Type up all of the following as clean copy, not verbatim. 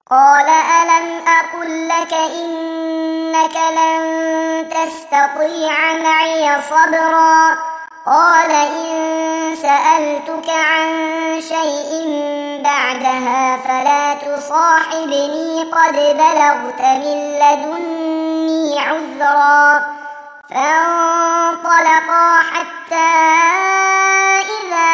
قال ألم أقل لك إنك لن تستطيع معي صبرا قال إن سألتك عن شيء بعدها فلا تصاحبني قد بلغت من لدني عذرا فانطلقا حتى إذا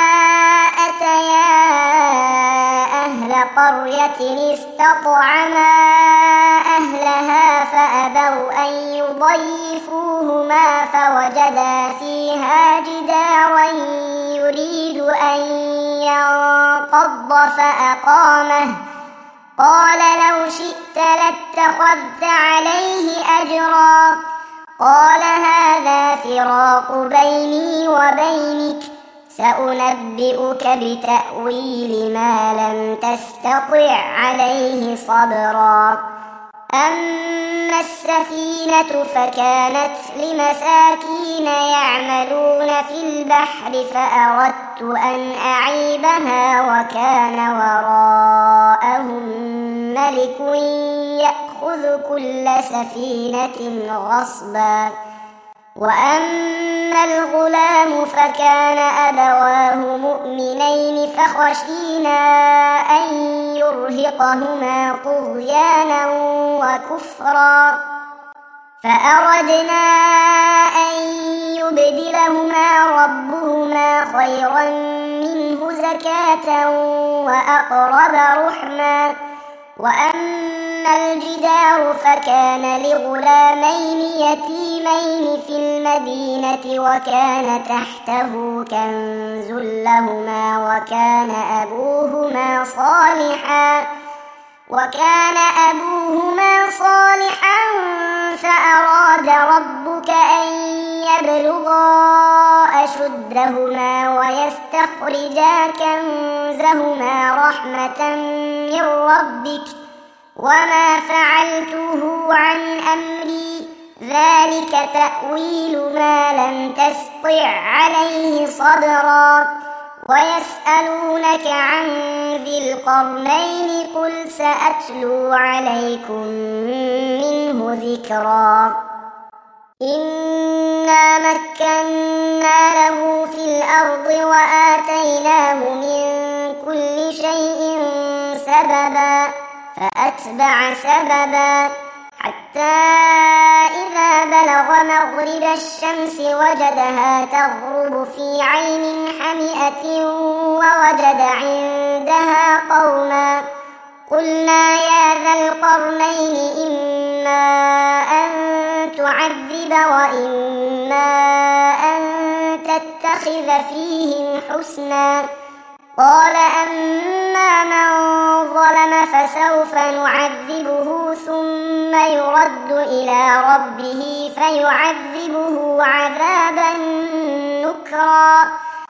أتيا أهل قرية استطعما أهلها فأبوا أن يضيفوهما فوجدا فيها جدارا يريد أن ينقض فأقامه قال لو شئت لاتخذت عليه أجرا قال هذا فراق بيني وبينك سأنبئك بتأويل ما لم تستطع عليه صبرا أما السفينة فكانت لمساكين يعملون في البحر فأردت أن أعيبها وكان وراءهم ملك يأخذ كل سفينة غصبا وأما الغلام فكان أبواه مؤمنين فخشينا أن يرهقهما طغيانا وكفرا فأردنا أن يبدلهما ربهما خيرا منه زكاة وأقرب رحما وأما الجدار فكان لغلامين يتيمين في المدينة وكان تحته كنز لهما وكان أبوهما صالحا فأراد ربك أن يبلغا أشدهما ويستخرجا كنزهما رحمة من ربك وما فعلته عن أمري ذلك تأويل ما لم تسطع عليه صبرا ويسألونك عن ذي القرنين قل سأتلو عليكم منه ذكرا إنا مكنا له في الأرض وآتيناه من كل شيء سببا فأتبع سببا حتى إذا بلغ مغرب الشمس وجدها تغرب في عين حمئة ووجد عندها قوما قلنا يا ذا القرنين إما أن تعذب وإما أن تتخذ فيهم حسنا قال أما من ظلم فسوف نعذبه ثم يرد إلى ربه فيعذبه عذابا نكرا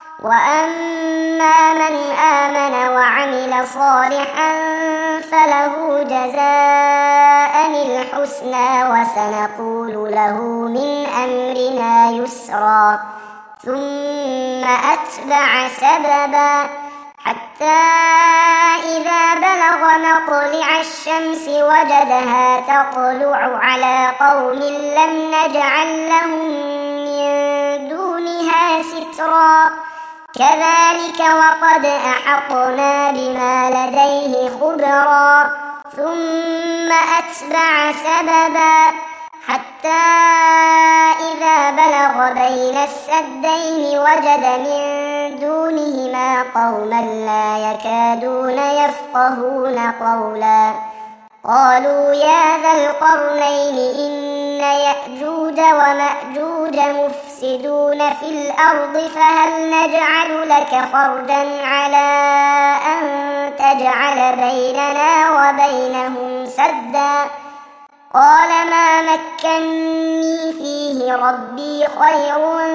وأما من آمن وعمل صالحا فله جزاء الحسنى وسنقول له من أمرنا يسرا ثم أتبع سببا حتى إذا بلغ مطلع الشمس وجدها تطلع على قوم لم نجعل لهم من دونها سترا كذلك وقد أحطنا بما لديه خبرا ثم أتبع سببا حتى إذا بلغ بين السدين وجد من دونهما قوما لا يكادون يفقهون قولا قالوا يا ذا القرنين إن يأجوج ومأجوج مفسدون في الأرض فهل نجعل لك خرجا على أن تجعل بيننا وبينهم سدا قال ما مكني فيه ربي خير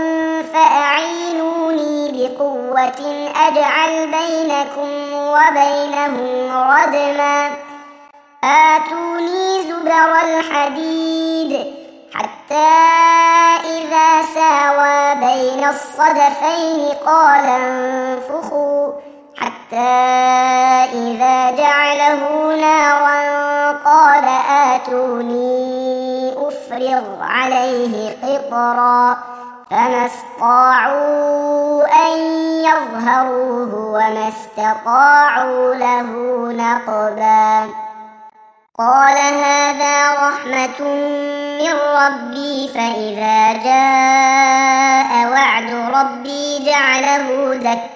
فأعينوني بقوة أجعل بينكم وبينهم ردما آتوني زبر الحديد حتى إذا ساوى بين الصدفين قال انفخوا حتى إذا جعله نارا آتوني أفرغ عليه قطرا فما استطاعوا أن يظهروه وما استطاعوا له نقبا قال هذا رحمة من ربي فإذا جاء وعد ربي جعله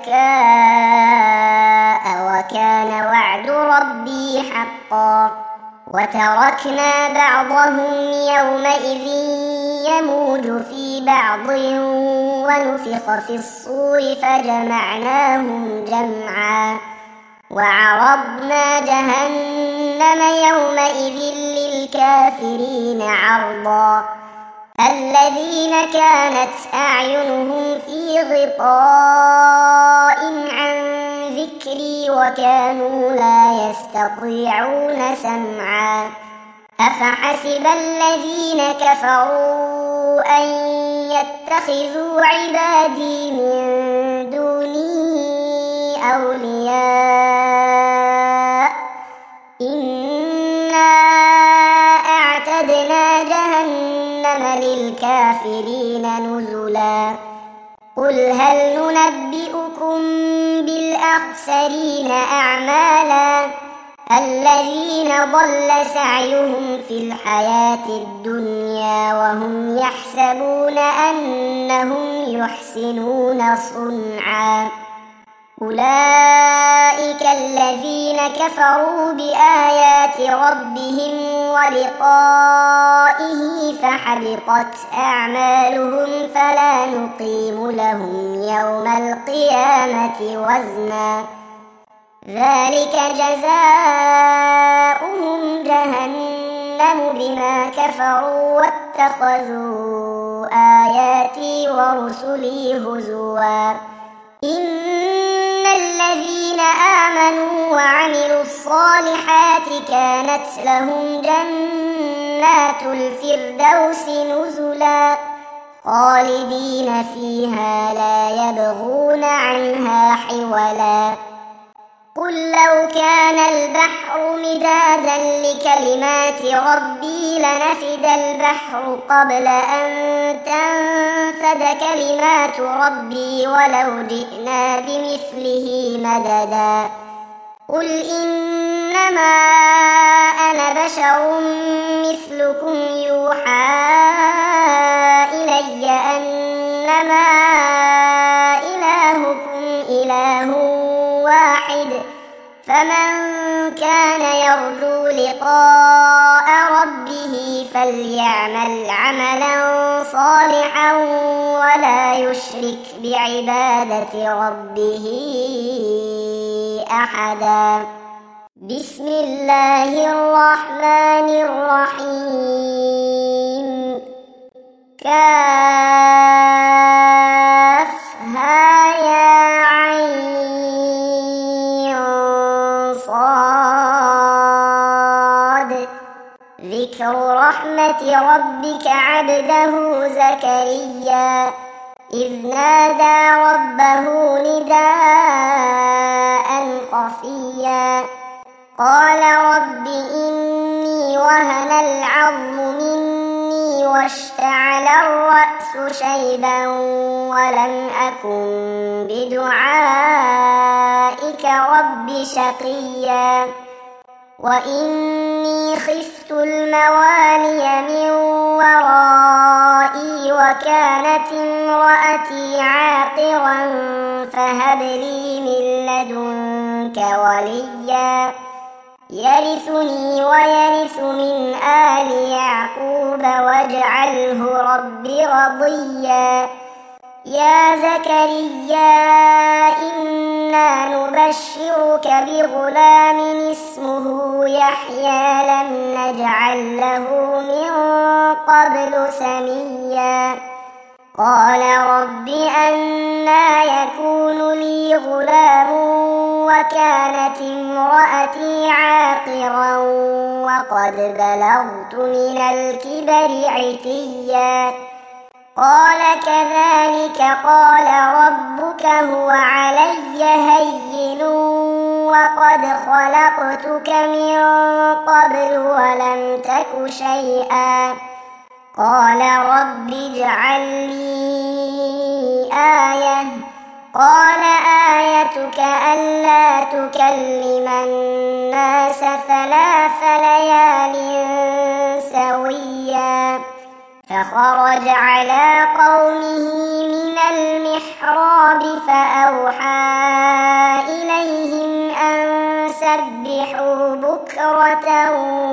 دكاء وكان وعد ربي حقا وتركنا بعضهم يومئذ يموج في بعض ونفخ في الصور فجمعناهم جمعا وعرضنا جهنم يومئذ للكافرين عرضا الذين كانت أعينهم في غطاء عن ذكري وكانوا لا يستطيعون سمعا أفحسب الذين كفروا أن يتخذوا عبادي من دوني أولياء إنا أعتدنا جهنم للكافرين نزلا قل هل ننبئكم بالأخسرين أعمالا الذين ضل سعيهم في الحياة الدنيا وهم يحسبون أنهم يحسنون صنعا أولئك الذين كفروا بآيات ربهم ولقائه فحبطت أعمالهم فلا نقيم لهم يوم القيامة وزنا ذلك جزاؤهم جهنم بما كفروا واتخذوا آياتي ورسلي هزوا إن الذين آمنوا وعملوا الصالحات كانت لهم جنات الفردوس نزلا خالدين فيها لا يبغون عنها حولا قل لو كان البحر مدادا لكلمات ربي لنفد البحر قبل أن تنفد كلمات ربي ولو جئنا بمثله مددا قل إنما أنا بشر مثلكم يوحى إلي أنما إلهكم إله واحد فمن كان يرجو لقاء ربه فليعمل عملا صالحا ولا يشرك بعبادة ربه أحدا بسم الله الرحمن الرحيم كافها يا ذكر رحمة ربك عبده زكريا إذ نادى ربه نداء خفيا قال رب إني وهن العظم مني واشتعل الرأس شيبا ولم أكن بدعائك رب شقيا وإني خفت الموالي من ورائي وكانت امرأتي عاقرا فهب لي من لدنك وليا يرثني ويرث من آل يعقوب واجعله رب رضيا يا زكريا إنا نبشرك بغلام اسمه يحيى لم نجعل له من قبل سميا قال رب أنى يكون لي غلام وكانت امرأتي عاقرا وقد بلغت من الكبر عتيا قال كذلك قال ربك هو علي هين وقد خلقتك من قبل ولم تك شيئا قال رب اجعل لي آية قال آيتك ألا تكلم الناس 3 ليال سويا فخرج على قومه من المحراب فأوحى إليهم أن سبحوا بكرة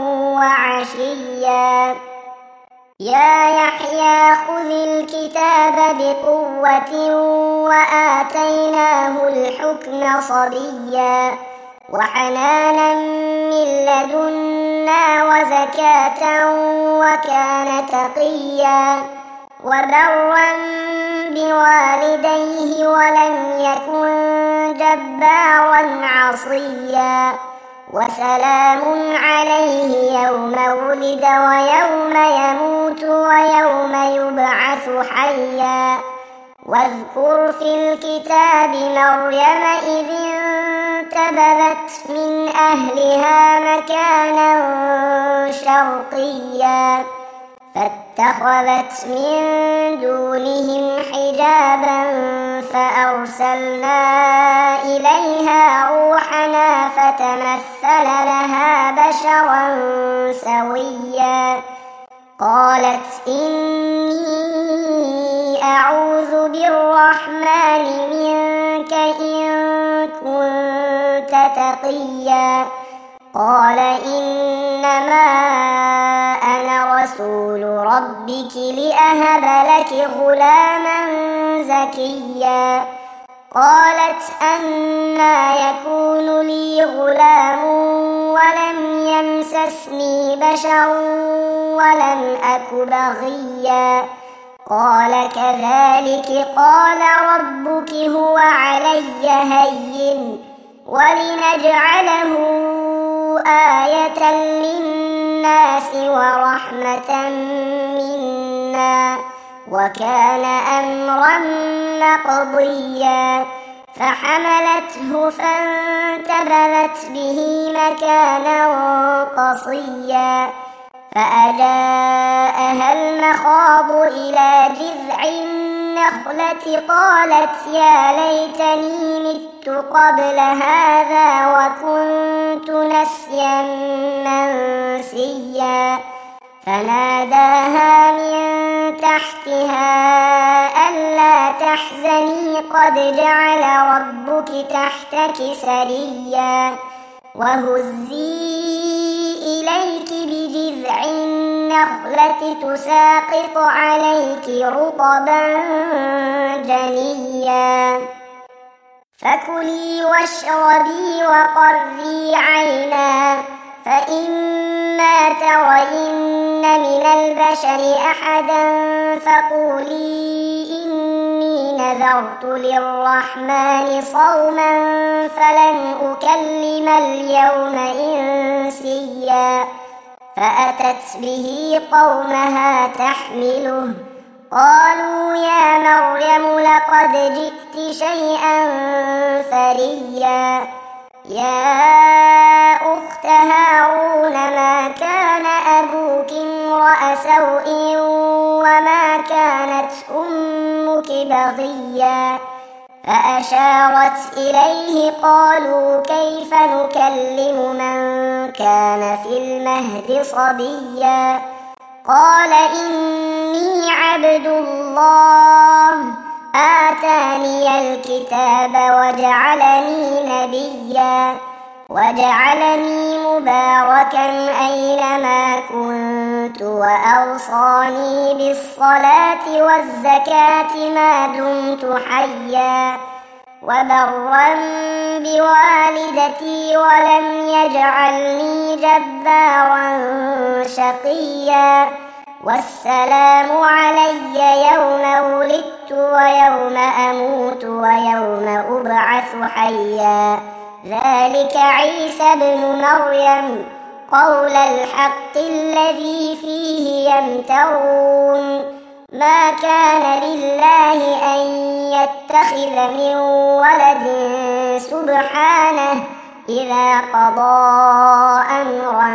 وعشيا يا يحيى خذ الكتاب بقوة وآتيناه الحكم صبيا وحنانا من لدنا وزكاة وكان تقيا وبرا بوالديه ولم يكن جبارا عصيا وسلام عليه يوم ولد ويوم يموت ويوم يبعث حيا واذكر في الكتاب مريم إذ انتبذت من أهلها مكانا شرقيا فاتخذت من دونهم حجابا فأرسلنا إليها روحنا فتمثل لها بشرا سويا قالت إني أعوذ بالرحمن منك إن كنت تقيا قال إنما أنا رسول ربك لأهب لك غلاما زكيا قالت أنى يكون لي غلام ولم يمسسني بشر ولم أك بغيا قال كذلك قال ربك هو علي هين ولنجعله آية للناس ورحمة منا وكان أمرا مقضيا فحملته فانتبذت به مكانا قصيا فأجاءها المخاض إلى جذع النخلة قالت يا ليتني مت قبل هذا وكنت نسيا منسيا فناداها من تحتها ألا تحزني قد جعل ربك تحتك سريا وهزي إليك بجذع النخلة تساقط عليك رطبا جنيا فكلي واشربي وقري عينا فإما ترين من البشر أحدا فقولي إني نذرت للرحمن صوما فلن أكلم اليوم إنسيا فأتت به قومها تحمله قالوا يا مريم لقد جئت شيئا فريا يا أخت هارون ما كان أبوك امرأ سوء وما كانت أمك بغيا فأشارت إليه قالوا كيف نكلم من كان في المهد صبيا قال إني عبد الله آتاني الكتاب وجعلني نبيا وجعلني مباركا أينما كنت وأوصاني بالصلاة والزكاة ما دمت حيا وبرا بوالدتي ولم يجعلني جبارا شقيا والسلام علي يوم ولدت ويوم أموت ويوم أبعث حيا ذلك عيسى ابن مريم قول الحق الذي فيه يمترون ما كان لله أن يتخذ من ولد سبحانه إذا قضى أمرا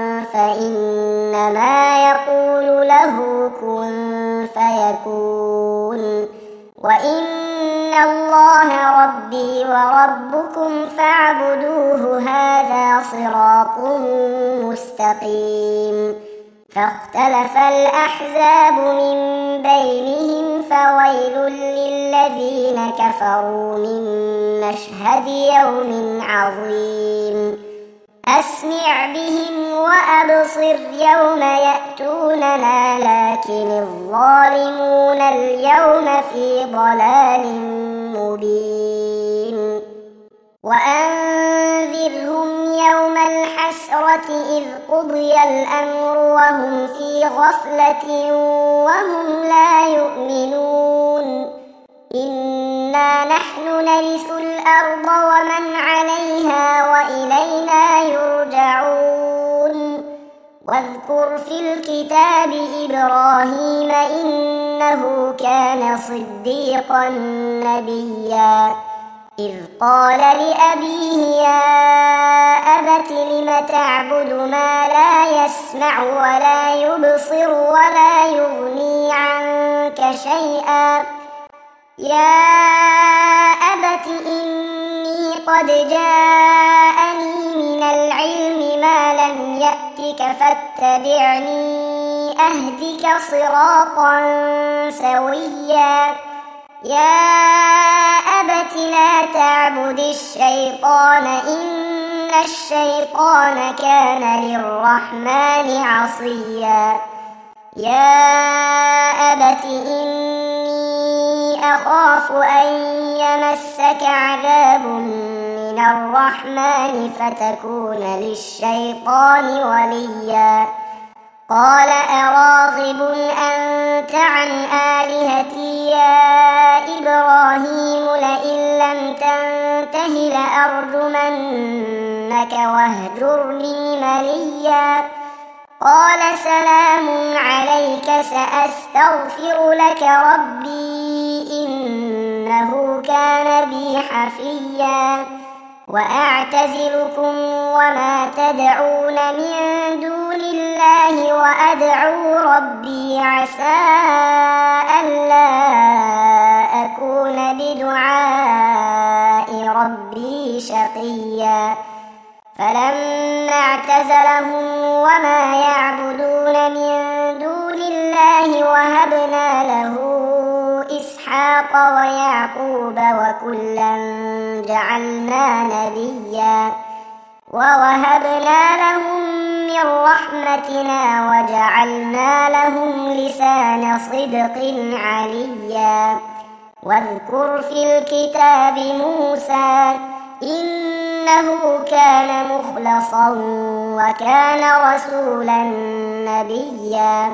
فإنما يقول له كن فيكون. وإن الله ربي وربكم فاعبدوه هذا صراط مستقيم. فاختلف الأحزاب من بينهم فويل للذين كفروا من مشهد يوم عظيم. أسمع بهم وأبصر يوم يأتوننا لكن الظالمون اليوم في ضلال مبين. وأنذرهم يوم الحسرة إذ قضي الأمر وهم في غفلة وهم لا يؤمنون. إنا نحن نرث الأرض ومن عليها وإلينا يرجعون. واذكر في الكتاب إبراهيم إنه كان صديقا نبيا إذ قال لأبيه يا أبت لم تعبد ما لا يسمع ولا يبصر ولا يغني عنك شيئا. يا أبت إني قد جاءني من العلم ما لم يأتك فاتبعني أهدك صراطا سويا. يا أبت لا تعبد الشيطان إن الشيطان كان للرحمن عصيا. يا أبت إني أخاف أن يمسك عذاب من الرحمن فتكون للشيطان وليا. قال أراغب أنت عن آلهتي يا إبراهيم لئن لم تنته لأرجمنك واهجرني مليا. قال سلام عليك سأستغفر لك ربي إنه كان بي حفيا. وأعتزلكم وما تدعون من دون الله وأدعو ربي عسى ألا أكون بدعاء ربي شقيا. فلما اعتزلهم وما يعبدون من دون الله وهبنا له إسحاق ويعقوب وكلا جعلنا نبيا. ووهبنا لهم من رحمتنا وجعلنا لهم لسان صدق عليا. واذكر في الكتاب موسى إنه كان مخلصا وكان رسولا نبيا.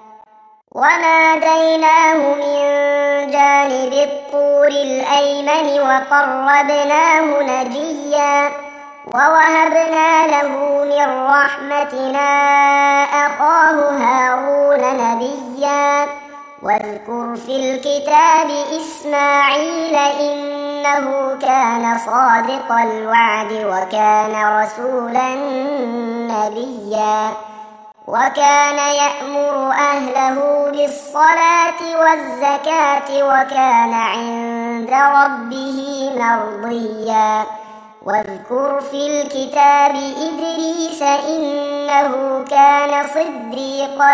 وناديناه من جانب الطور الأيمن وقربناه نجيا. ووهبنا له من رحمتنا أخاه هارون نبيا. واذكر في الكتاب إسماعيل إنه كان صادق الوعد وكان رسولا نبيا. وكان يأمر أهله بالصلاة والزكاة وكان عند ربه مرضيا. واذكر في الكتاب إدريس إنه كان صديقا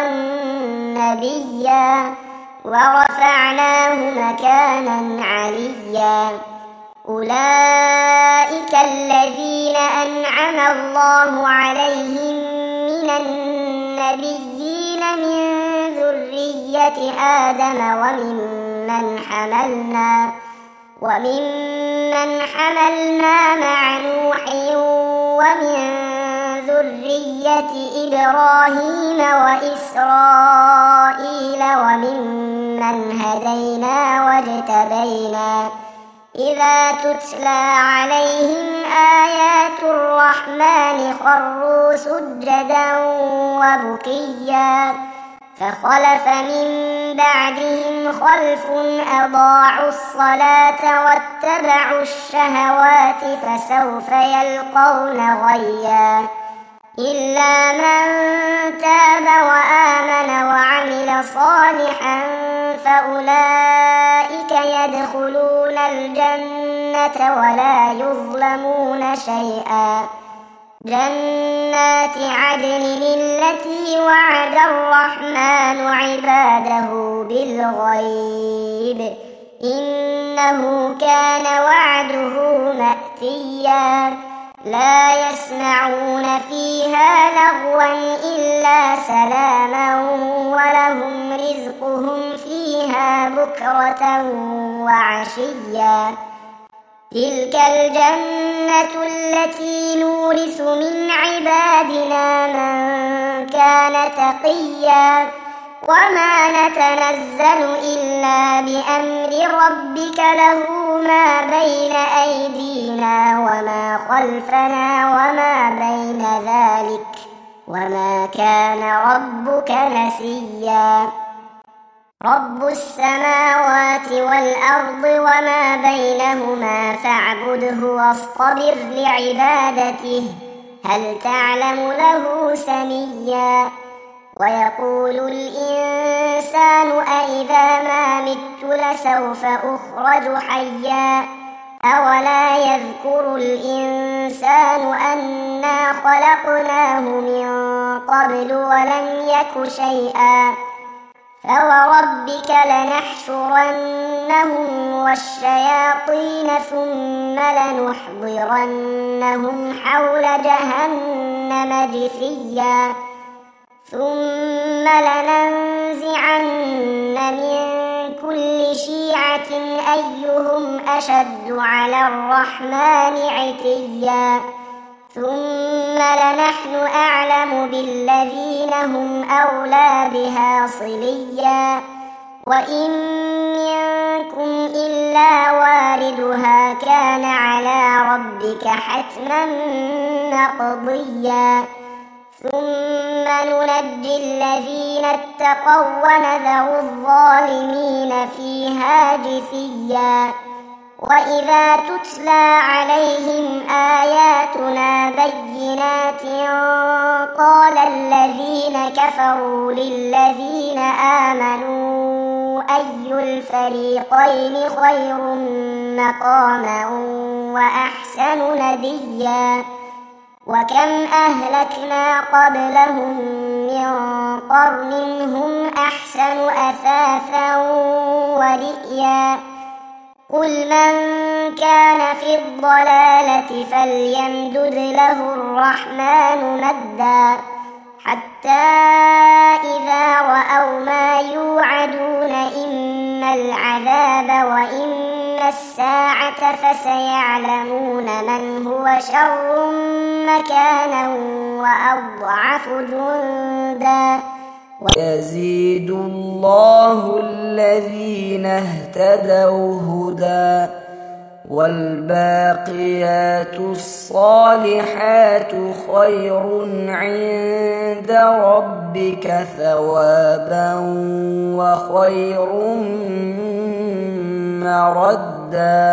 نبيا. ورفعناه مكانا عليا. أولئك الذين أنعم الله عليهم من النبيين من ذرية آدم وممن حملنا مع نوح ومن ذرية إبراهيم وإسرائيل وممن هدينا واجتبينا. إذا تتلى عليهم آيات الرحمن خروا سجدا وبكيا. فخلف من بعدهم خلف أضاعوا الصلاة واتبعوا الشهوات فسوف يلقون غيا إلا من تاب وآمن وعمل صالحا فأولئك يدخلون الجنة ولا يظلمون شيئا جنات عدن التي وعد الرحمن عباده بالغيب إنه كان وعده مأتيا لا يسمعون فيها لغوا إلا سلاما ولهم رزقهم فيها بكرة وعشيا تلك الجنة التي نورث من عبادنا من كان تقيا وما نتنزل إلا بأمر ربك له ما بين أيدينا وما خلفنا وما بين ذلك وما كان ربك نسيا رب السماوات والأرض وما بينهما فاعبده واصطبر لعبادته هل تعلم له سميا ويقول الإنسان أإذا ما مت لسوف أخرج حيا أولا يذكر الإنسان أنا خلقناه من قبل ولم يك شيئا فوربك لنحشرنهم والشياطين ثم لنحضرنهم حول جهنم جثيا ثم لننزعن من كل شيعة أيهم أشد على الرحمن عتيا ثم لنحن أعلم بالذين هم أولى بها صليا وإن منكم إلا واردها كان على ربك حتما مقضيا ثم ننجي الذين اتقوا ونذر الظالمين فيها جثيا وإذا تتلى عليهم آياتنا بينات قال الذين كفروا للذين آمنوا أي الفريقين خير مقاما وأحسن نديا وكم أهلكنا قبلهم من قرن هم أحسن أثاثا ورئيا قل من كان في الضلالة فليمدد له الرحمن مدا حتى إذا رأوا ما يوعدون إما العذاب وإما الساعة فسيعلمون من هو شر مكانا وأضعف جندا ويزيد الله الذين اهتدوا هدى والباقيات الصالحات خير عند ربك ثوابا وخير مردا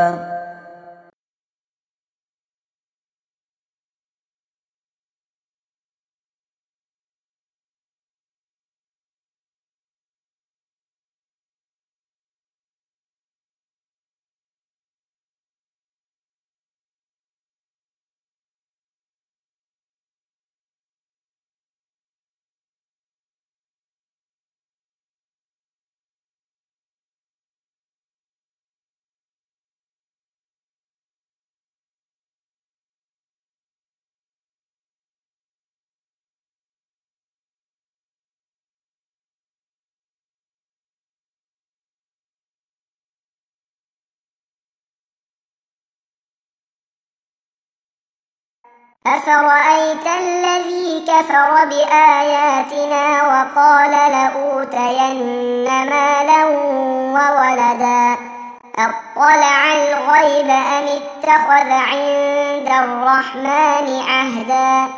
أفرأيت الذي كفر بآياتنا وقال لأوتين مالا وولدا أطلع الغيب أم اتخذ عند الرحمن عهدا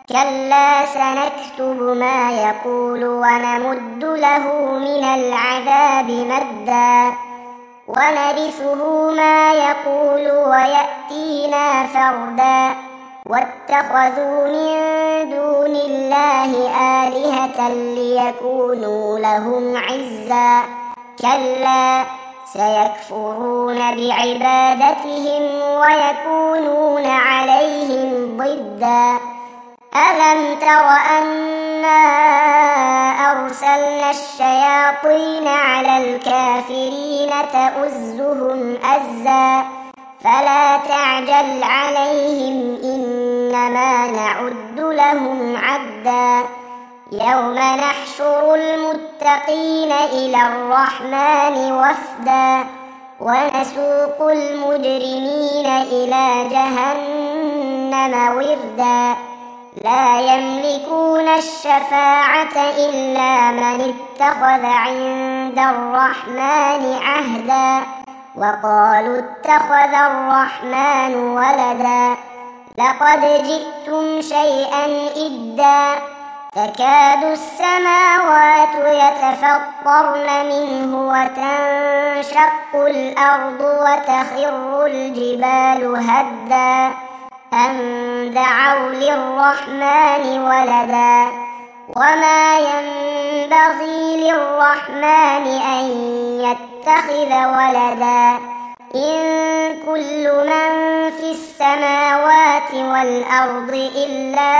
كلا سنكتب ما يقول ونمد له من العذاب مدا ونرثه ما يقول ويأتينا فردا واتخذوا من دون الله آلهة ليكونوا لهم عزا كلا سيكفرون بعبادتهم ويكونون عليهم ضدا ألم تر أنا أرسلنا الشياطين على الكافرين تؤزهم أزا فلا تعجل عليهم إنما نعد لهم عدا يوم نحشر المتقين إلى الرحمن وفدا ونسوق المجرمين إلى جهنم وردا لا يملكون الشفاعة إلا من اتخذ عند الرحمن عهدا وقالوا اتخذ الرحمن ولدا لقد جئتم شيئا إدا تكاد السماوات يتفطرن منه وتنشق الأرض وتخر الجبال هدا أن دعوا للرحمن ولدا وما ينبغي للرحمن أن يتخذ ولدا إن كل من في السماوات والأرض إلا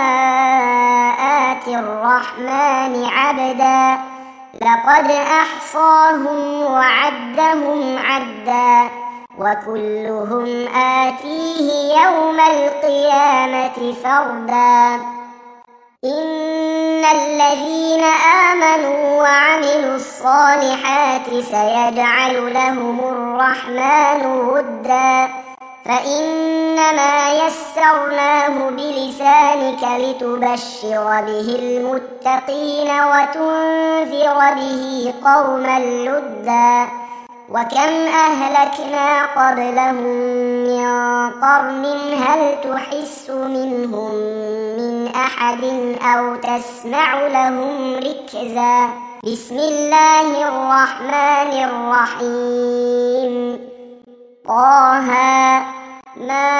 آتي الرحمن عبدا لقد أحصاهم وعدهم عدا وكلهم آتيه يوم القيامة فردا إن الذين آمنوا وعملوا الصالحات سيجعل لهم الرحمن ودا فإنما يسرناه بلسانك لتبشر به المتقين وتنذر به قوما لدا وكم أهلكنا قبلهم من قرن هل تحس منهم من أحد أو تسمع لهم ركزا بسم الله الرحمن الرحيم طه ما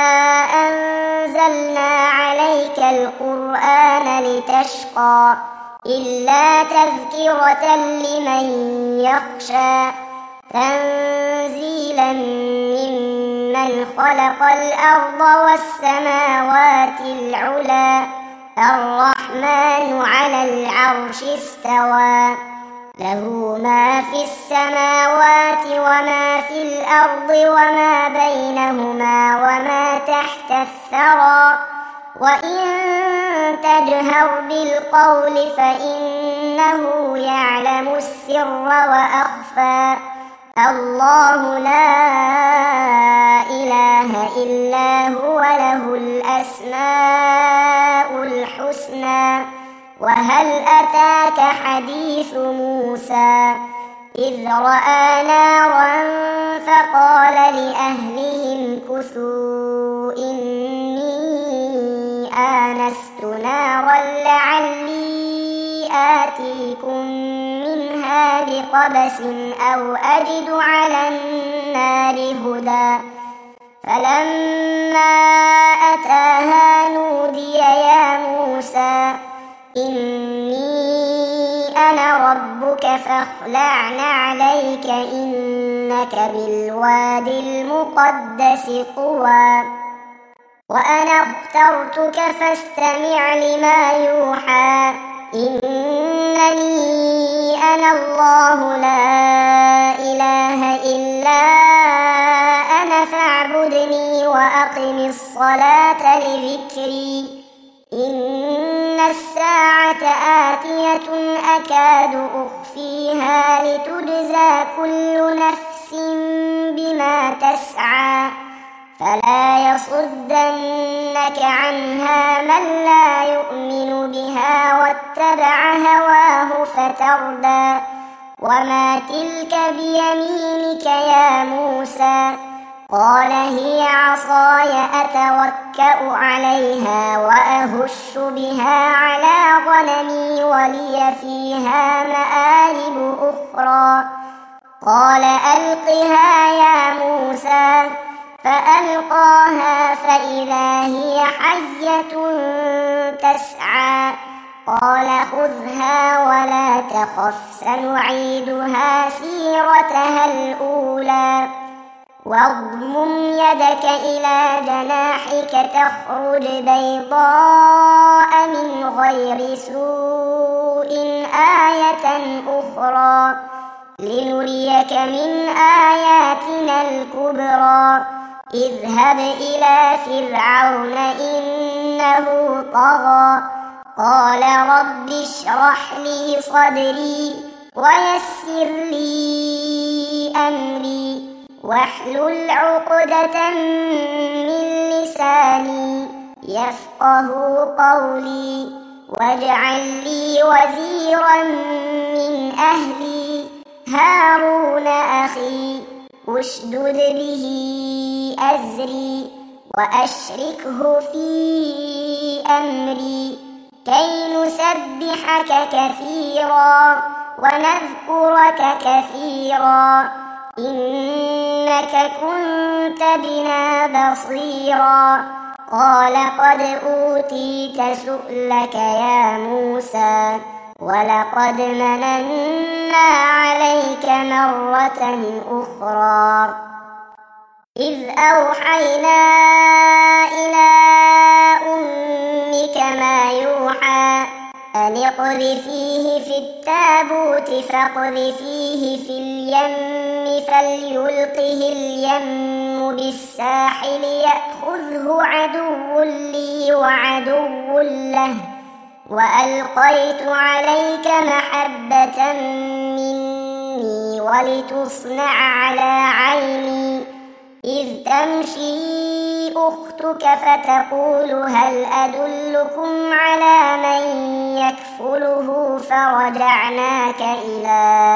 أنزلنا عليك القرآن لتشقى إلا تذكرة لمن يخشى تنزيلا ممن خلق الأرض والسماوات العلى الرحمن على العرش استوى له ما في السماوات وما في الأرض وما بينهما وما تحت الثرى وإن تجهر بالقول فإنه يعلم السر وأخفى الله لا إله إلا هو له الأسماء الحسنى وهل أتاك حديث موسى إذ رأى نارا فقال لأهلهم كثوا إني آنست نارا لعلي آتيكم منها بقبس أو أجد على النار هدى فلما أتاها نودي يا موسى إني أنا ربك فاخلع نعليك إنك بالواد المقدس طوى وأنا اخترتك فاستمع لما يوحى إنني أنا الله لا إله إلا أنا فاعبدني وأقم الصلاة لذكري إن الساعة آتية أكاد أخفيها لتجزى كل نفس بما تسعى فلا يصدنك عنها من لا يؤمن بها واتبع هواه فتردى وما تلك بيمينك يا موسى قال هي عصاي أتوكأ عليها وأهش بها على غنمي ولي فيها مآرب أخرى. قال ألقها يا موسى، فألقاها فإذا هي حية تسعى. قال خذها ولا تخف سنعيدها سيرتها الأولى، واضمم يدك إلى جناحك تخرج بيضاء من غير سوء آية أخرى لنريك من آياتنا الكبرى. اذهب إلى فرعون إنه طغى. قال رب اشرح لي صدري ويسر لي أمري واحلل عقدة من لساني يفقه قولي، واجعل لي وزيرا من أهلي هارون أخي اشدد به أزري وأشركه في أمري كي نسبحك كثيرا ونذكرك كثيرا إنك كنت بنا بصيرا. قال قد أوتيت سؤلك يا موسى، ولقد مننا عليك مرة أخرى إذ أوحينا إلى أمك ما يوحى أن اقذفيه في التابوت فاقذفيه في اليم فليلقه اليم بالساحل يأخذه عدو لي وعدو له، وألقيت عليك محبة مني ولتصنع على عيني إذ تمشي أختك فتقول هل أدلكم على من يكفله، فرجعناك إلى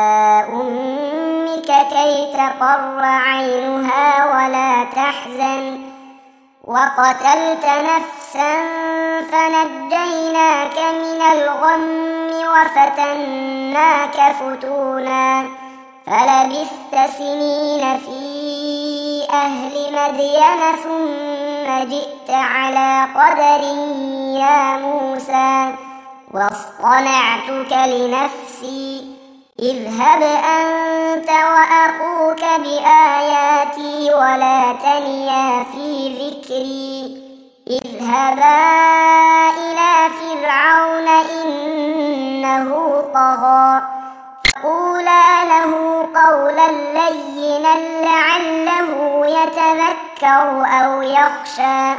أمك كي تقر عينها ولا تحزن، وقتلت نفسا فنجيناك من الغم وفتناك فتونا، فلبثت سنين في أهل مدين ثم جئت على قدر يا موسى، واصطنعتك لنفسي اذهب أنت وأخوك بآياتي ولا تنيا في ذكري، اذهبا إلى فرعون إنه طغى، فقولا له قولا لينا لعله يتذكر أو يخشى.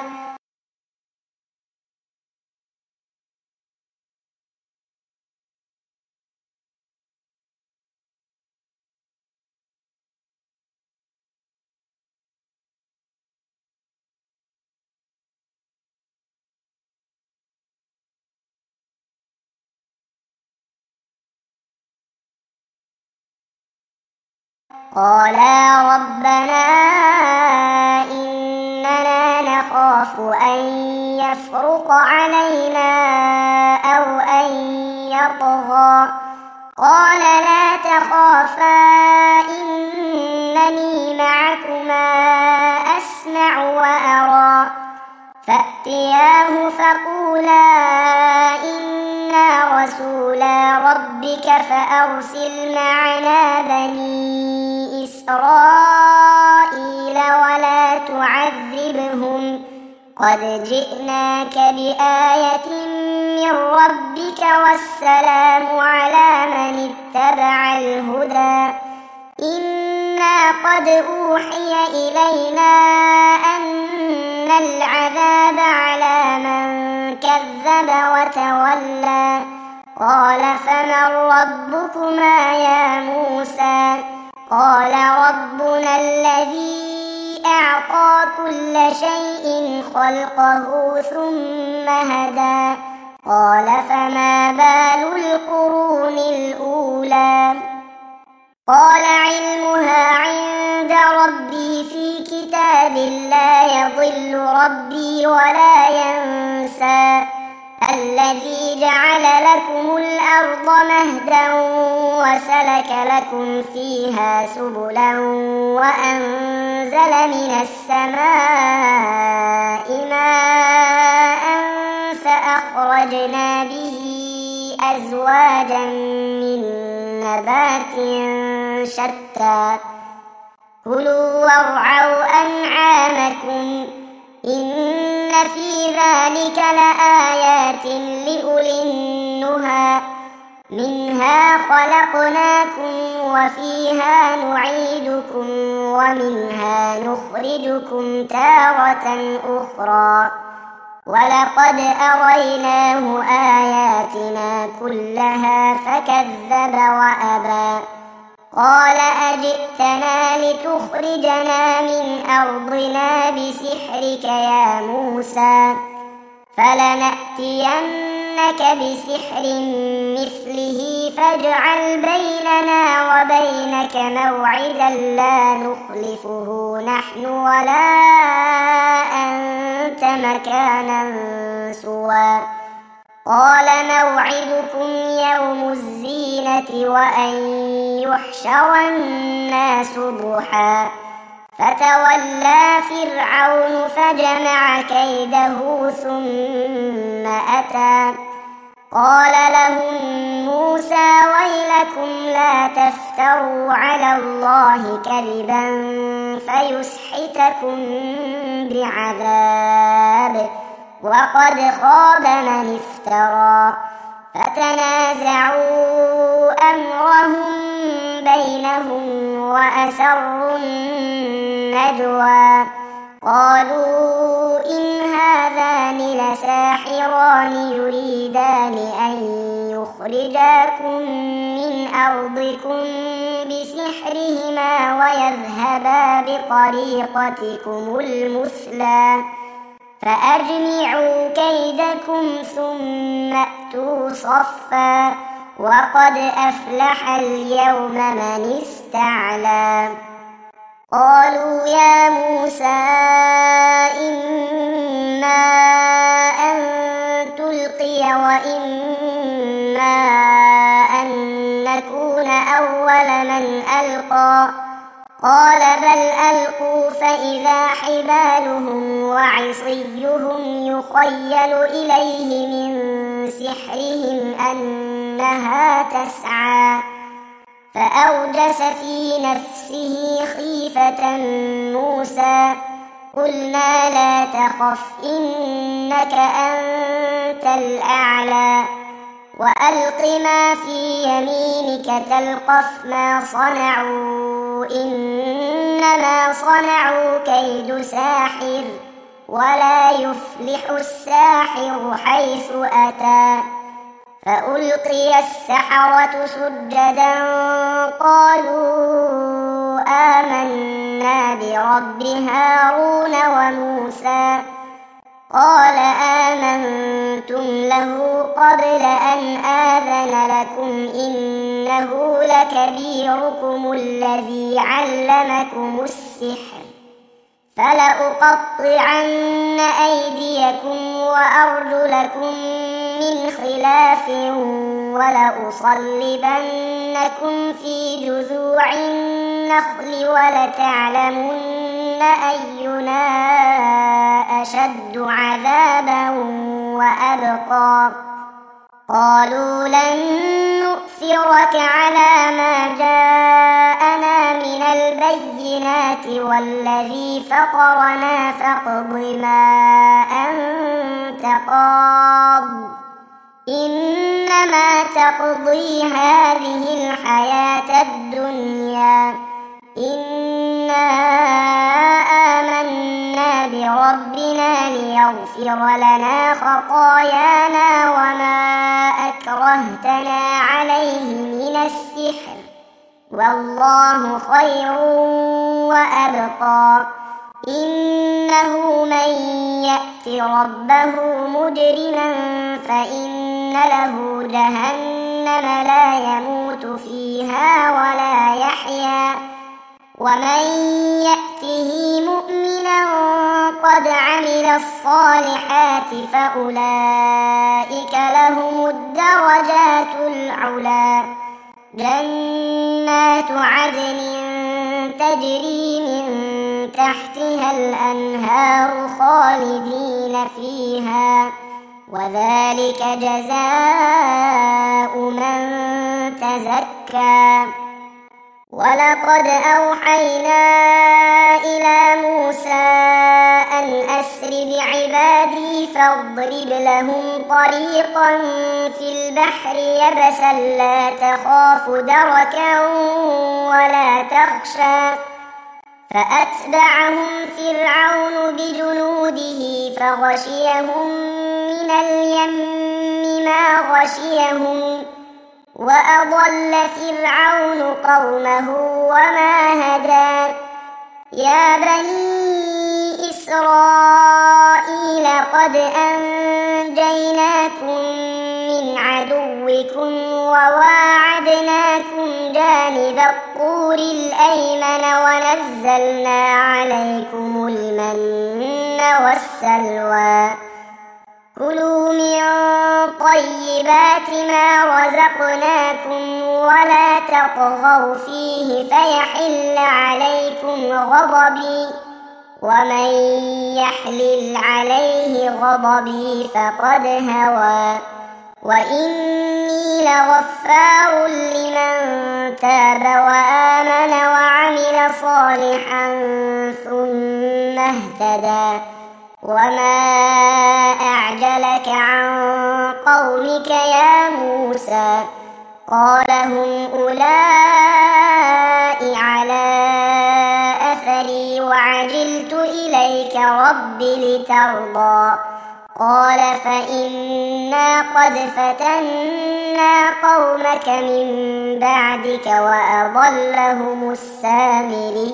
قالا ربنا إننا نخاف أن يفرط علينا أو أن يطغى. قال لا تخافا إنني معكما أسمع وأرى، فأتياه فقولا إنا رسولا ربك فأرسل معنا بني إسرائيل ولا تعذبهم قد جئناك بآية من ربك والسلام على من اتبع الهدى. إنا قد أوحي إلينا أن العذاب على من كذب وتولى. قال فمن ربكما يا موسى؟ قال ربنا الذي أعطى كل شيء خلقه ثم هدى. قال فما بال القرون الأولى؟ قال علمها عند ربي في كتاب يضل ربي ولا ينسى الذي جعل لكم الأرض مهدا وسلك لكم فيها سبلا وأنزل من السماء ماء فأخرجنا به أزواجا من نبات شتى كلوا وارعوا أنعامكم إن في ذلك لآيات لأولي النهى منها خلقناكم وفيها نعيدكم ومنها نخرجكم تارة أخرى ولقد أريناه آياتنا كلها فكذب وأبى قال أجئتنا لتخرجنا من أرضنا بسحرك يا موسى فلنأتينك بسحر مثله فاجعل بيننا وبينك موعدا لا نخلفه نحن ولا أنت مكانا سوى قال موعدكم يوم الزينة وأن يحشر الناس ضحى فتولى فرعون فجمع كيده ثم أتى قال لهم موسى ويلكم لا تفتروا على الله كذبا فيسحتكم بعذاب وقد خاب من افترى فتنازعوا أمرهم بينهم وأسروا النجوى قالوا إن هذان لساحران يريدان أن يخرجاكم من أرضكم بسحرهما ويذهبا بطريقتكم المثلى فأجمعوا كيدكم ثم أتوا صفا وقد أفلح اليوم من استعلى قالوا يا موسى إما أن تلقي وإما أن نكون أول من ألقى قال بل ألقوا فإذا حبالهم وعصيهم يخيل إليه من سحرهم أنها تسعى فأوجس في نفسه خيفة موسى قلنا لا تخف إنك أنت الأعلى وألق ما في يمينك تلقف ما صنعوا إنما صنعوا كيد ساحر ولا يفلح الساحر حيث أتى فألقي السحرة سجدا قالوا آمنا برب هارون وموسى قال آمنتم له قبل أن آذن لكم إنه لكبيركم الذي علمكم السحر فلأقطعن أيديكم وأرجلكم من خلاف ولأصلبنكم في جذوع النخل ولتعلمن أينا أشد عذابا وأبقى قالوا لن نؤثرك على ما جاءنا من البينات والذي فطرنا فاقض ما أنت قاض إنما تقضي هذه الحياة الدنيا إنا آمنا بربنا ليغفر لنا خطايانا وما أكرهتنا عليه من السحر والله خير وأبقى إنه من يأت ربه مجرما فإن له جهنم لا يموت فيها ولا يحيا ومن يأته مؤمنا قد عمل الصالحات فأولئك لهم الدرجات العلى جنات عدن تجري من تحتها الأنهار خالدين فيها وذلك جزاء من تزكى ولقد أوحينا إلى موسى أن أسر بعبادي فاضرب لهم طريقا في البحر يبسا لا تخاف دركا ولا تخشى فأتبعهم فرعون بجنوده فغشيهم من اليم ما غشيهم وأضل فرعون قومه وما هدى يا بني إسرائيل قد أنجيناكم من عدوكم وواعدناكم جانب الطور الأيمن ونزلنا عليكم المن والسلوى كلوا من طيبات ما رزقناكم ولا تطغوا فيه فيحل عليكم غضبي ومن يحلل عليه غضبي فقد هوى وإني لغفار لمن تاب وآمن وعمل صالحا ثم اهتدى وما أعجلك عن قومك يا موسى قال هم أولئك على أثري وعجلت إليك رب لترضى قال فإنا قد فتنا قومك من بعدك وأضلهم السامري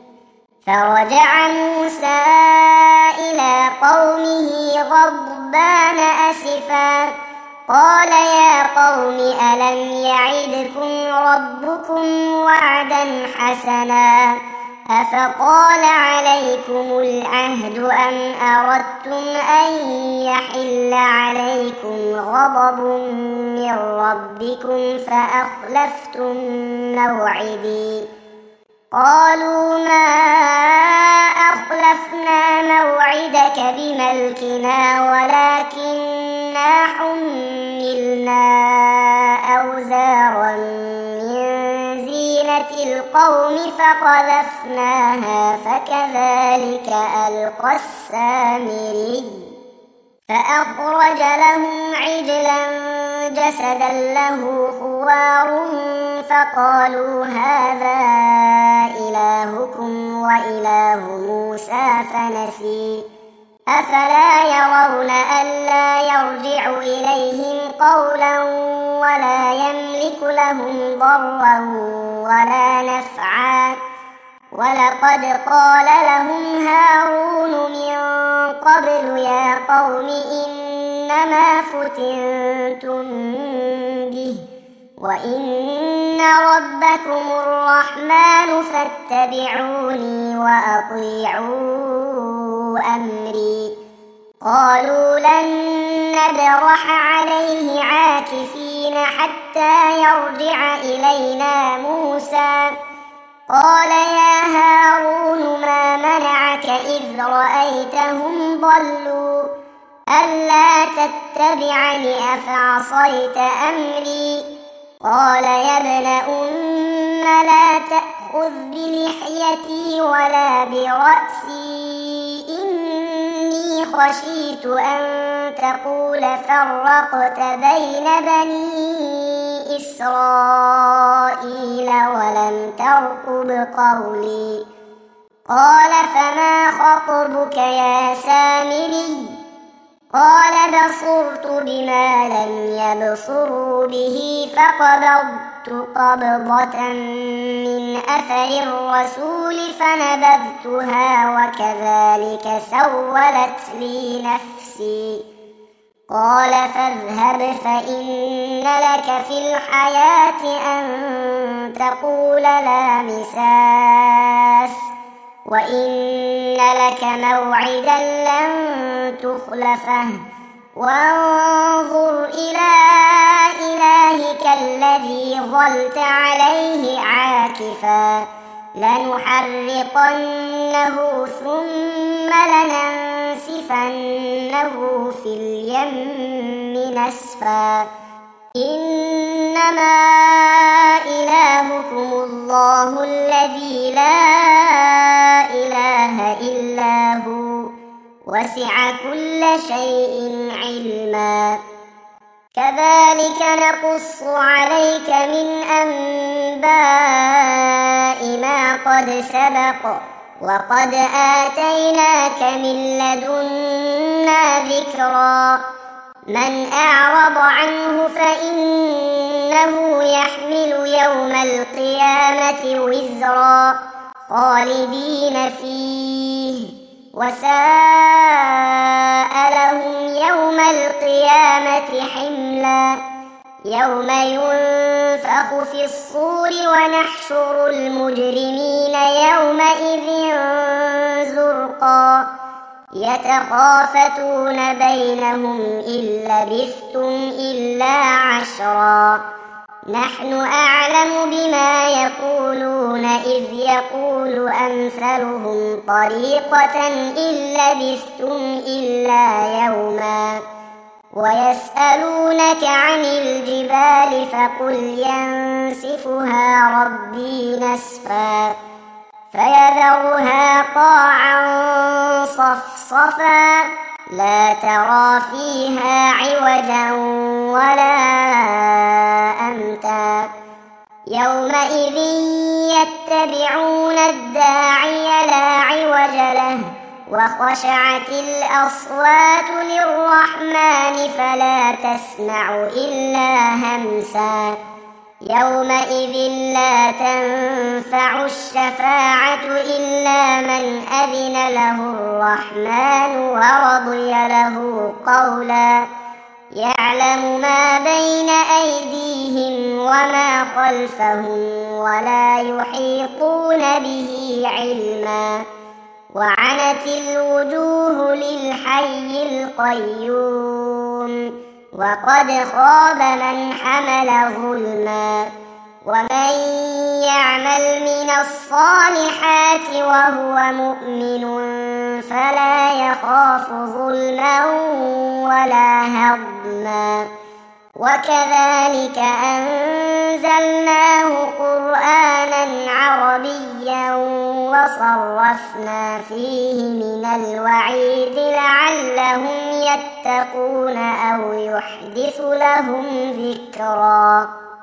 فرجع موسى إلى قومه غضبان أسفا قال يا قوم ألم يعدكم ربكم وعدا حسنا أفطال عليكم العهد أم أردتم أن يحل عليكم غضب من ربكم فأخلفتم موعدي قالوا ما أخلفنا موعدك بملكنا ولكننا حملنا أوزارا من زينة القوم فقذفناها فكذلك ألقى السامري فأخرج لهم عجلا جسدا له خوار فقالوا هذا إلهكم وإله موسى فنسي أفلا يرون ألا يرجع إليهم قولا ولا يملك لهم ضرا ولا نفعا ولقد قال لهم هارون من قبل يا قوم إنما فتنتم به وإن ربكم الرحمن فاتبعوني وأطيعوا أمري قالوا لن نبرح عليه عاكفين حتى يرجع إلينا موسى قال يا هارون ما منعك إذ رأيتهم ضلوا ألا تتبعني أفعصيت أمري قال يا ابن أم لا تأخذ بلحيتي ولا برأسي إني خشيت أن تقول فرقت بين بني إسرائيل ولم ترقب قولي قال فما خطبك يا سامري قال بصرت بما لم يبصروا به فقبضت قبضة من أثر الرسول فنبذتها وكذلك سولت لي نفسي قال فاذهب فإن لك في الحياة أن تقول لا مساس وإن لك موعدا لن تخلفه وانظر إلى إلهك الذي ظلت عليه عاكفا لنحرقنه ثم لننسفنه في اليم نسفا إنما إلهكم الله الذي لا إله إلا هو وسع كل شيء علما كذلك نقص عليك من أنباء ما قد سبق وقد آتيناك من لدنا ذكرا من أعرض عنه فإنه يحمل يوم القيامة وزرا خالدين فيه وساء لهم يوم القيامة حملا يوم ينفخ في الصور ونحشر المجرمين يومئذ زرقا يتخافتون بينهم إن لبثتم إلا عشرا نحن أعلم بما يقولون إذ يقول أمثلهم طريقة إن لبثتم إلا يوما ويسألونك عن الجبال فقل ينسفها ربي نسفا فيذرها قاعا صفصفا لا ترى فيها عوجا ولا أمتا يومئذ يتبعون الداعي لا عوج له وخشعت الأصوات للرحمن فلا تسمع إلا همسا يومئذ لا تنفع الشفاعة إلا من أذن له الرحمن ورضي له قولا يعلم ما بين أيديهم وما خلفهم ولا يحيطون به علما وعنت الوجوه للحي القيوم وقد خاب من حمل ظلما ومن يعمل من الصالحات وهو مؤمن فلا يخاف ظلما ولا هضما وكذلك أنزلناه قرآنا عربيا وصرفنا فيه من الوعيد لعلهم يتقون أو يحدث لهم ذكرا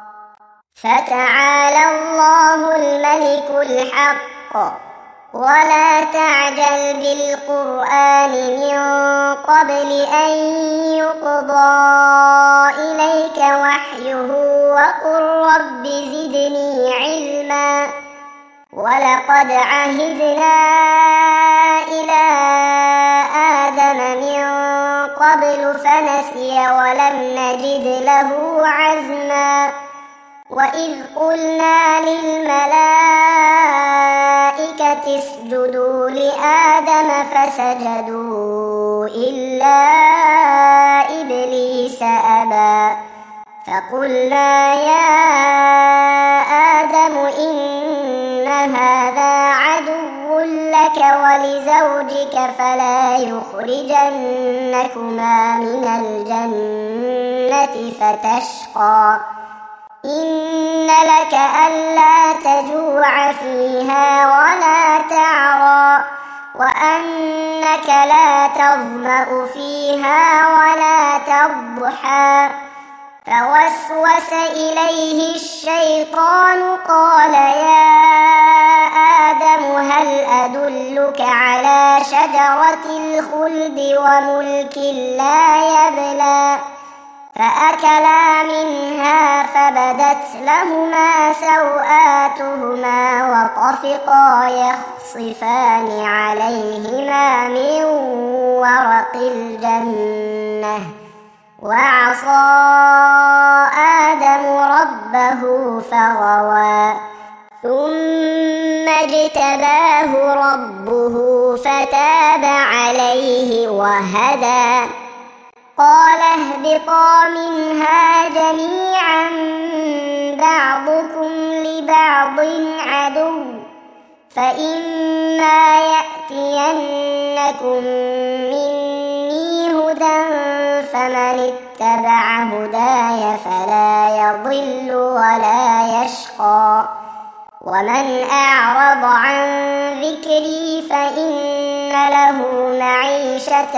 فتعالى الله الملك الحق ولا تعجل بالقرآن من قبل أن يقضى إليك وحيه وقل رب زدني علما ولقد عهدنا إلى آدم من قبل فنسي ولم نجد له عزما وإذ قلنا للملائكة اسجدوا لآدم فسجدوا إلا إبليس أبى فقلنا يا آدم إن هذا عدو لك ولزوجك فلا يخرجنكما من الجنة فتشقى إن لك ألا تجوع فيها ولا تعرى وأنك لا تظمأ فيها ولا تضحى فوسوس إليه الشيطان قال يا آدم هل أدلك على شجرة الخلد وملك لا يبلى فأكلا منها فبدت لهما سوآتهما وطفقا يخصفان عليهما من ورق الجنة وعصى آدم ربه فغوى ثم فاجتباه ربه فتاب عليه وهدى قال اهبطا منها جميعا بعضكم لبعض عدو فإما يأتينكم مني هدى فمن اتبع هداي فلا يضل ولا يشقى ومن أعرض عن ذكري فإن له معيشة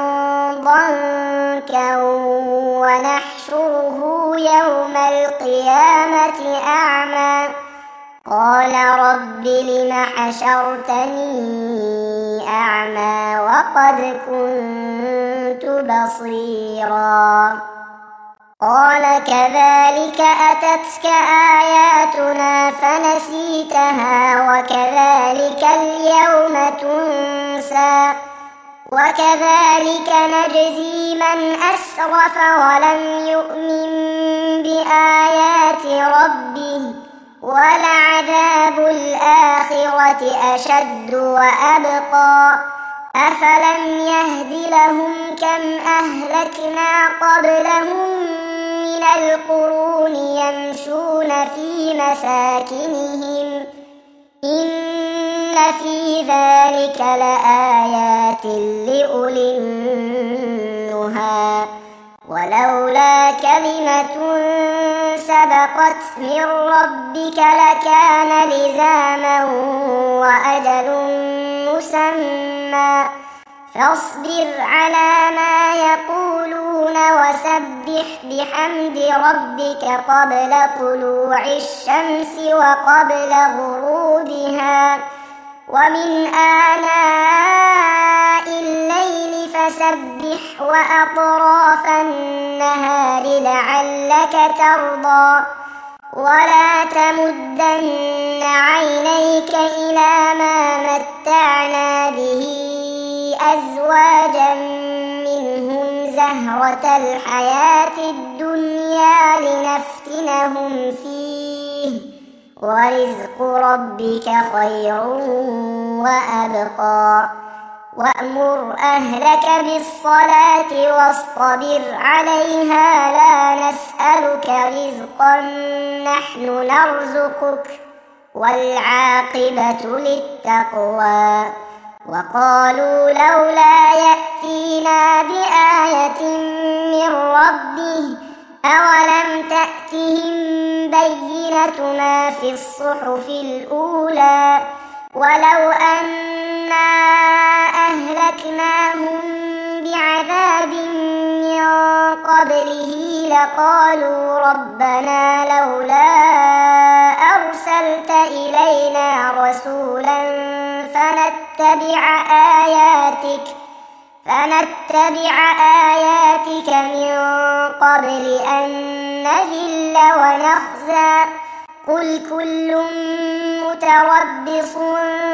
ضنكا ونحشره يوم القيامة أعمى قال رب لم حشرتني أعمى وقد كنت بصيرا قال كذلك أتتك آياتنا فنسيتها وكذلك اليوم تنسى وكذلك نجزي من أسرف ولم يؤمن بآيات ربه ولعذاب الآخرة أشد وأبقى أفلم يهد لهم كم أهلكنا قبلهم من القرون يمشون في مساكنهم إن في ذلك لآيات لأولي النهى ولولا كلمة سبقت من ربك لكان لزاما وأجل مسمى فاصبر على ما يقولون وسبح بحمد ربك قبل طلوع الشمس وقبل غروبها ومن آناء الليل فسبح وأطراف النهار لعلك ترضى ولا تمدن عينيك إلى ما متعنا به أزواجا منهم زهرة الحياة الدنيا لنفتنهم فيه ورزق ربك خير وأبقى وأمر أهلك بالصلاة واصطبر عليها لا نسألك رزقا نحن نرزقك والعاقبة للتقوى وقالوا لولا يأتينا بآية من ربه أولم تأتهم بينة ما في الصحف الأولى ولو أنا أهلكناهم بعذاب من قبله لقالوا ربنا لولا أرسلت إلينا رسولا فنتبع آياتك من قبل أن نذل ونخزى قل كل متربص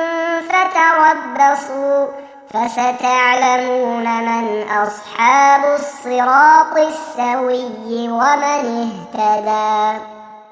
فتربصوا فستعلمون من أصحاب الصراط السوي ومن اهتدى.